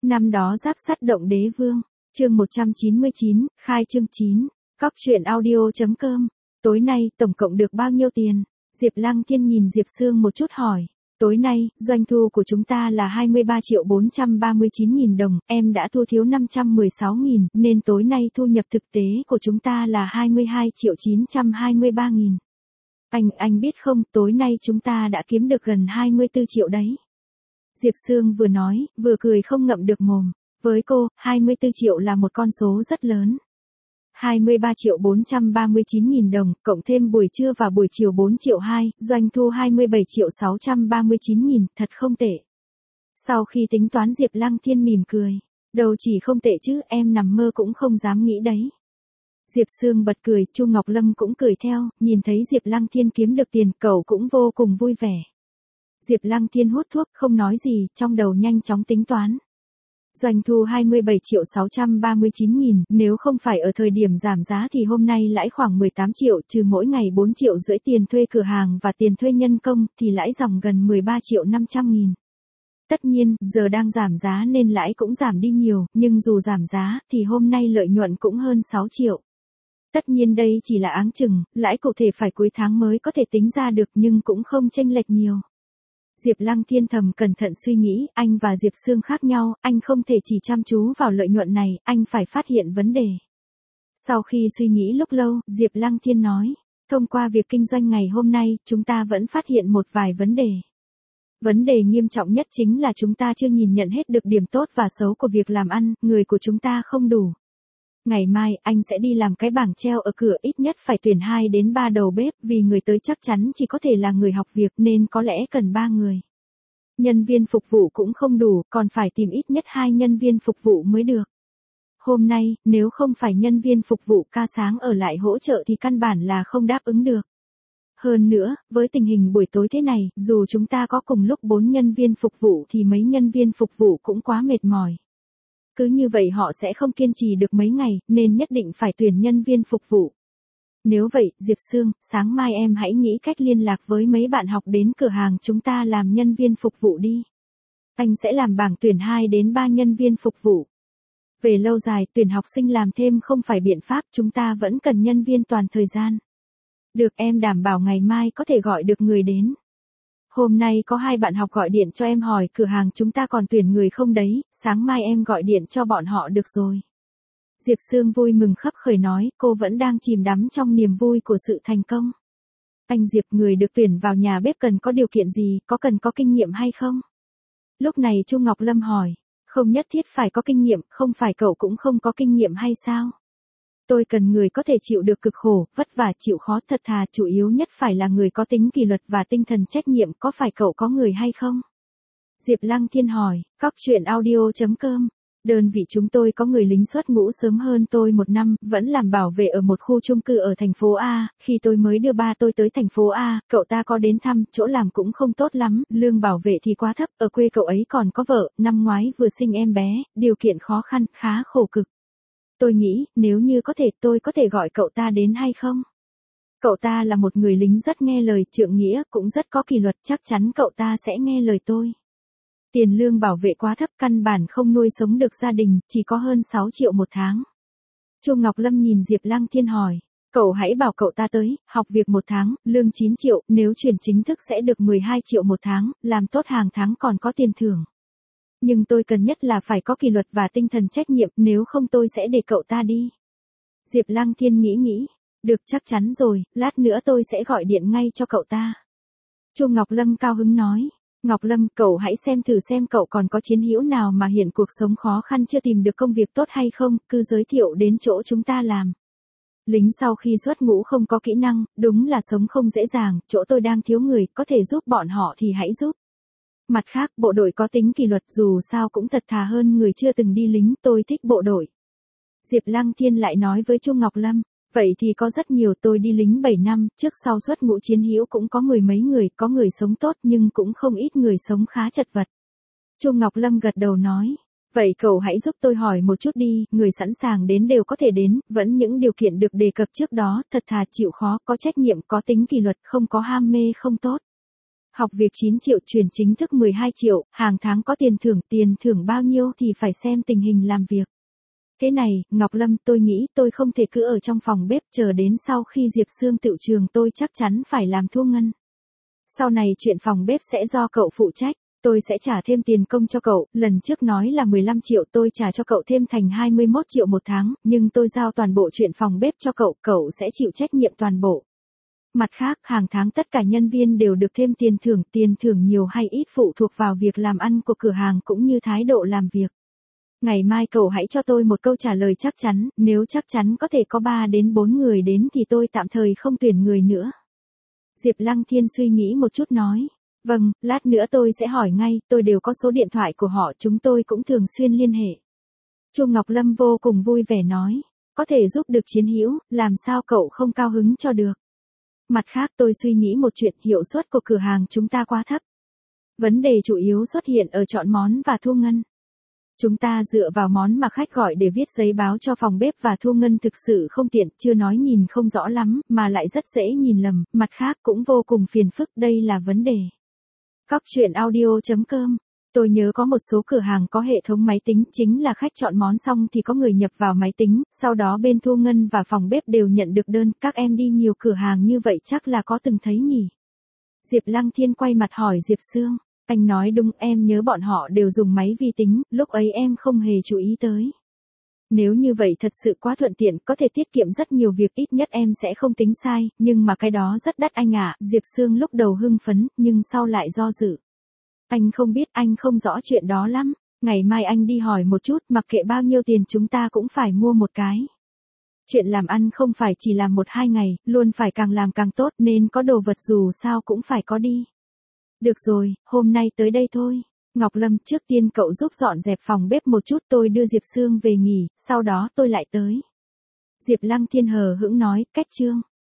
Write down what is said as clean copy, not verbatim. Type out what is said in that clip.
Năm đó giáp sắt động đế vương, chương 199, khai chương 9, Cóc truyện audio.com. Tối nay, tổng cộng được bao nhiêu tiền? Diệp Lăng Thiên nhìn Diệp Sương một chút hỏi. Tối nay, doanh thu của chúng ta là 23.439.000 đồng, em đã thua thiếu 516.000, nên tối nay thu nhập thực tế của chúng ta là 22.923.000. Anh biết không, tối nay chúng ta đã kiếm được gần 24 triệu đấy. Diệp Sương vừa nói, vừa cười không ngậm được mồm. Với cô, 24 triệu là một con số rất lớn. 23.439.000 đồng, cộng thêm buổi trưa và buổi chiều 4 triệu 2, doanh thu 27.639.000, thật không tệ. Sau khi tính toán Diệp Lăng Thiên mỉm cười. Đâu chỉ không tệ chứ, em nằm mơ cũng không dám nghĩ đấy. Diệp Sương bật cười, Chu Ngọc Lâm cũng cười theo, nhìn thấy Diệp Lăng Thiên kiếm được tiền, cậu cũng vô cùng vui vẻ. Diệp Lăng Thiên hút thuốc, không nói gì, trong đầu nhanh chóng tính toán. Doanh thu 27.639.000, nếu không phải ở thời điểm giảm giá thì hôm nay lãi khoảng 18 triệu, trừ mỗi ngày 4 triệu rưỡi tiền thuê cửa hàng và tiền thuê nhân công, thì lãi dòng gần 13.500.000. Tất nhiên, giờ đang giảm giá nên lãi cũng giảm đi nhiều, nhưng dù giảm giá, thì hôm nay lợi nhuận cũng hơn 6 triệu. Tất nhiên đây chỉ là áng chừng, lãi cụ thể phải cuối tháng mới có thể tính ra được nhưng cũng không chênh lệch nhiều. Diệp Lăng Thiên thầm cẩn thận suy nghĩ, anh và Diệp Sương khác nhau, anh không thể chỉ chăm chú vào lợi nhuận này, anh phải phát hiện vấn đề. Sau khi suy nghĩ lúc lâu, Diệp Lăng Thiên nói, thông qua việc kinh doanh ngày hôm nay, chúng ta vẫn phát hiện một vài vấn đề. Vấn đề nghiêm trọng nhất chính là chúng ta chưa nhìn nhận hết được điểm tốt và xấu của việc làm ăn, người của chúng ta không đủ. Ngày mai, anh sẽ đi làm cái bảng treo ở cửa, ít nhất phải tuyển 2 đến 3 đầu bếp, vì người tới chắc chắn chỉ có thể là người học việc nên có lẽ cần 3 người. Nhân viên phục vụ cũng không đủ, còn phải tìm ít nhất 2 nhân viên phục vụ mới được. Hôm nay, nếu không phải nhân viên phục vụ ca sáng ở lại hỗ trợ thì căn bản là không đáp ứng được. Hơn nữa, với tình hình buổi tối thế này, dù chúng ta có cùng lúc 4 nhân viên phục vụ thì mấy nhân viên phục vụ cũng quá mệt mỏi. Cứ như vậy họ sẽ không kiên trì được mấy ngày, nên nhất định phải tuyển nhân viên phục vụ. Nếu vậy, Diệp Sương, sáng mai em hãy nghĩ cách liên lạc với mấy bạn học đến cửa hàng chúng ta làm nhân viên phục vụ đi. Anh sẽ làm bảng tuyển 2 đến 3 nhân viên phục vụ. Về lâu dài, tuyển học sinh làm thêm không phải biện pháp, chúng ta vẫn cần nhân viên toàn thời gian. Được, em đảm bảo ngày mai có thể gọi được người đến. Hôm nay có 2 bạn học gọi điện cho em hỏi cửa hàng chúng ta còn tuyển người không đấy, sáng mai em gọi điện cho bọn họ được rồi. Diệp Sương vui mừng khấp khởi nói, cô vẫn đang chìm đắm trong niềm vui của sự thành công. Anh Diệp, người được tuyển vào nhà bếp cần có điều kiện gì, có cần có kinh nghiệm hay không? Lúc này Chu Ngọc Lâm hỏi, không nhất thiết phải có kinh nghiệm, không phải cậu cũng không có kinh nghiệm hay sao? Tôi cần người có thể chịu được cực khổ, vất vả, chịu khó, thật thà, chủ yếu nhất phải là người có tính kỷ luật và tinh thần trách nhiệm, có phải cậu có người hay không? Diệp Lăng Thiên hỏi, Cóc truyện audio.com. Đơn vị chúng tôi có người lính xuất ngũ sớm hơn tôi 1 năm, vẫn làm bảo vệ ở một khu chung cư ở thành phố A, khi tôi mới đưa ba tôi tới thành phố A, cậu ta có đến thăm, chỗ làm cũng không tốt lắm, lương bảo vệ thì quá thấp, ở quê cậu ấy còn có vợ, năm ngoái vừa sinh em bé, điều kiện khó khăn, khá khổ cực. Tôi nghĩ, nếu như có thể tôi có thể gọi cậu ta đến hay không? Cậu ta là một người lính rất nghe lời, trượng nghĩa, cũng rất có kỷ luật, chắc chắn cậu ta sẽ nghe lời tôi. Tiền lương bảo vệ quá thấp, căn bản không nuôi sống được gia đình, chỉ có hơn 6 triệu một tháng. Chu Ngọc Lâm nhìn Diệp Lăng Thiên hỏi, cậu hãy bảo cậu ta tới, học việc 1 tháng, lương 9 triệu, nếu chuyển chính thức sẽ được 12 triệu một tháng, làm tốt hàng tháng còn có tiền thưởng. Nhưng tôi cần nhất là phải có kỷ luật và tinh thần trách nhiệm, nếu không tôi sẽ để cậu ta đi. Diệp Lăng Thiên nghĩ, được, chắc chắn rồi, lát nữa tôi sẽ gọi điện ngay cho cậu ta. Chu Ngọc Lâm cao hứng nói, Ngọc Lâm, cậu hãy xem thử xem cậu còn có chiến hữu nào mà hiện cuộc sống khó khăn chưa tìm được công việc tốt hay không, cứ giới thiệu đến chỗ chúng ta làm. Lính sau khi xuất ngũ không có kỹ năng, đúng là sống không dễ dàng, chỗ tôi đang thiếu người, có thể giúp bọn họ thì hãy giúp. Mặt khác, bộ đội có tính kỷ luật dù sao cũng thật thà hơn người chưa từng đi lính, tôi thích bộ đội. Diệp Lăng Thiên lại nói với Chu Ngọc Lâm, vậy thì có rất nhiều, tôi đi lính 7 năm, trước sau xuất ngũ chiến hữu cũng có 10 mấy người, có người sống tốt nhưng cũng không ít người sống khá chật vật. Chu Ngọc Lâm gật đầu nói, vậy cậu hãy giúp tôi hỏi một chút đi, người sẵn sàng đến đều có thể đến, vẫn những điều kiện được đề cập trước đó, thật thà, chịu khó, có trách nhiệm, có tính kỷ luật, không có ham mê không tốt. Học việc 9 triệu, chuyển chính thức 12 triệu, hàng tháng có tiền thưởng bao nhiêu thì phải xem tình hình làm việc. Thế này, Ngọc Lâm, tôi nghĩ tôi không thể cứ ở trong phòng bếp chờ đến sau khi Diệp Sương tựu trường, tôi chắc chắn phải làm Thu Ngân. Sau này chuyện phòng bếp sẽ do cậu phụ trách, tôi sẽ trả thêm tiền công cho cậu, lần trước nói là 15 triệu tôi trả cho cậu thêm thành 21 triệu một tháng, nhưng tôi giao toàn bộ chuyện phòng bếp cho cậu, cậu sẽ chịu trách nhiệm toàn bộ. Mặt khác, hàng tháng tất cả nhân viên đều được thêm tiền thưởng nhiều hay ít phụ thuộc vào việc làm ăn của cửa hàng cũng như thái độ làm việc. Ngày mai cậu hãy cho tôi một câu trả lời chắc chắn, nếu chắc chắn có thể có 3 đến 4 người đến thì tôi tạm thời không tuyển người nữa. Diệp Lăng Thiên suy nghĩ một chút nói. Vâng, lát nữa tôi sẽ hỏi ngay, tôi đều có số điện thoại của họ, chúng tôi cũng thường xuyên liên hệ. Chu Ngọc Lâm vô cùng vui vẻ nói. Có thể giúp được chiến hữu, làm sao cậu không cao hứng cho được. Mặt khác tôi suy nghĩ một chuyện, hiệu suất của cửa hàng chúng ta quá thấp. Vấn đề chủ yếu xuất hiện ở chọn món và thu ngân. Chúng ta dựa vào món mà khách gọi để viết giấy báo cho phòng bếp và thu ngân thực sự không tiện, chưa nói nhìn không rõ lắm, mà lại rất dễ nhìn lầm, mặt khác cũng vô cùng phiền phức, đây là vấn đề. Cóc truyện audio.com. Tôi nhớ có một số cửa hàng có hệ thống máy tính, chính là khách chọn món xong thì có người nhập vào máy tính, sau đó bên thu ngân và phòng bếp đều nhận được đơn, các em đi nhiều cửa hàng như vậy chắc là có từng thấy nhỉ. Diệp Lăng Thiên quay mặt hỏi Diệp Sương. Anh nói đúng, em nhớ bọn họ đều dùng máy vi tính, lúc ấy em không hề chú ý tới. Nếu như vậy thật sự quá thuận tiện, có thể tiết kiệm rất nhiều việc, ít nhất em sẽ không tính sai, nhưng mà cái đó rất đắt anh ạ. Diệp Sương lúc đầu hưng phấn, nhưng sau lại do dự. Anh không biết, anh không rõ chuyện đó lắm, ngày mai anh đi hỏi một chút, mặc kệ bao nhiêu tiền chúng ta cũng phải mua một cái. Chuyện làm ăn không phải chỉ làm 1-2 ngày, luôn phải càng làm càng tốt, nên có đồ vật dù sao cũng phải có đi. Được rồi, hôm nay tới đây thôi. Ngọc Lâm, trước tiên cậu giúp dọn dẹp phòng bếp một chút, tôi đưa Diệp Sương về nghỉ, sau đó tôi lại tới. Diệp Lăng Thiên hờ hững nói, cách chương.